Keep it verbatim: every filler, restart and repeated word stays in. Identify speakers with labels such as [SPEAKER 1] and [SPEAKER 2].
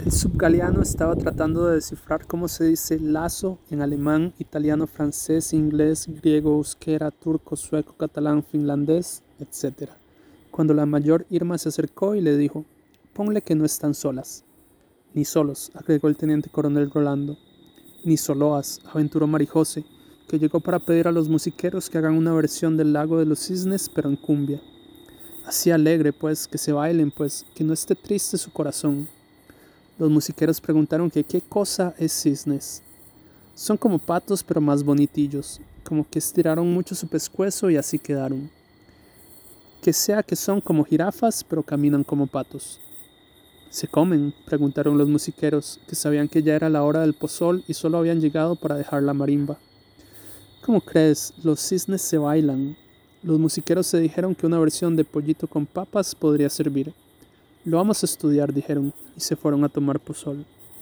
[SPEAKER 1] El subgaleano estaba tratando de descifrar cómo se dice lazo en alemán, italiano, francés, inglés, griego, euskera, turco, sueco, catalán, finlandés, etcétera, cuando la mayor Irma se acercó y le dijo: «Ponle que no están solas». «Ni solos», agregó el teniente coronel Rolando. «Ni soloas», aventuró Marijose, que llegó para pedir a los musiqueros que hagan una versión del Lago de los Cisnes, pero en cumbia. Así alegre, pues, que se bailen, pues, que no esté triste su corazón. Los musiqueros preguntaron que qué cosa es cisnes. «Son como patos, pero más bonitillos, como que estiraron mucho su pescuezo y así quedaron». «Que sea que son como jirafas, pero caminan como patos». «¿Se comen?», preguntaron los musiqueros, que sabían que ya era la hora del pozol y solo habían llegado para dejar la marimba. «¿Cómo crees? Los cisnes se bailan». Los musiqueros se dijeron que una versión de pollito con papas podría servir. «Lo vamos a estudiar», dijeron, y se fueron a tomar pozol.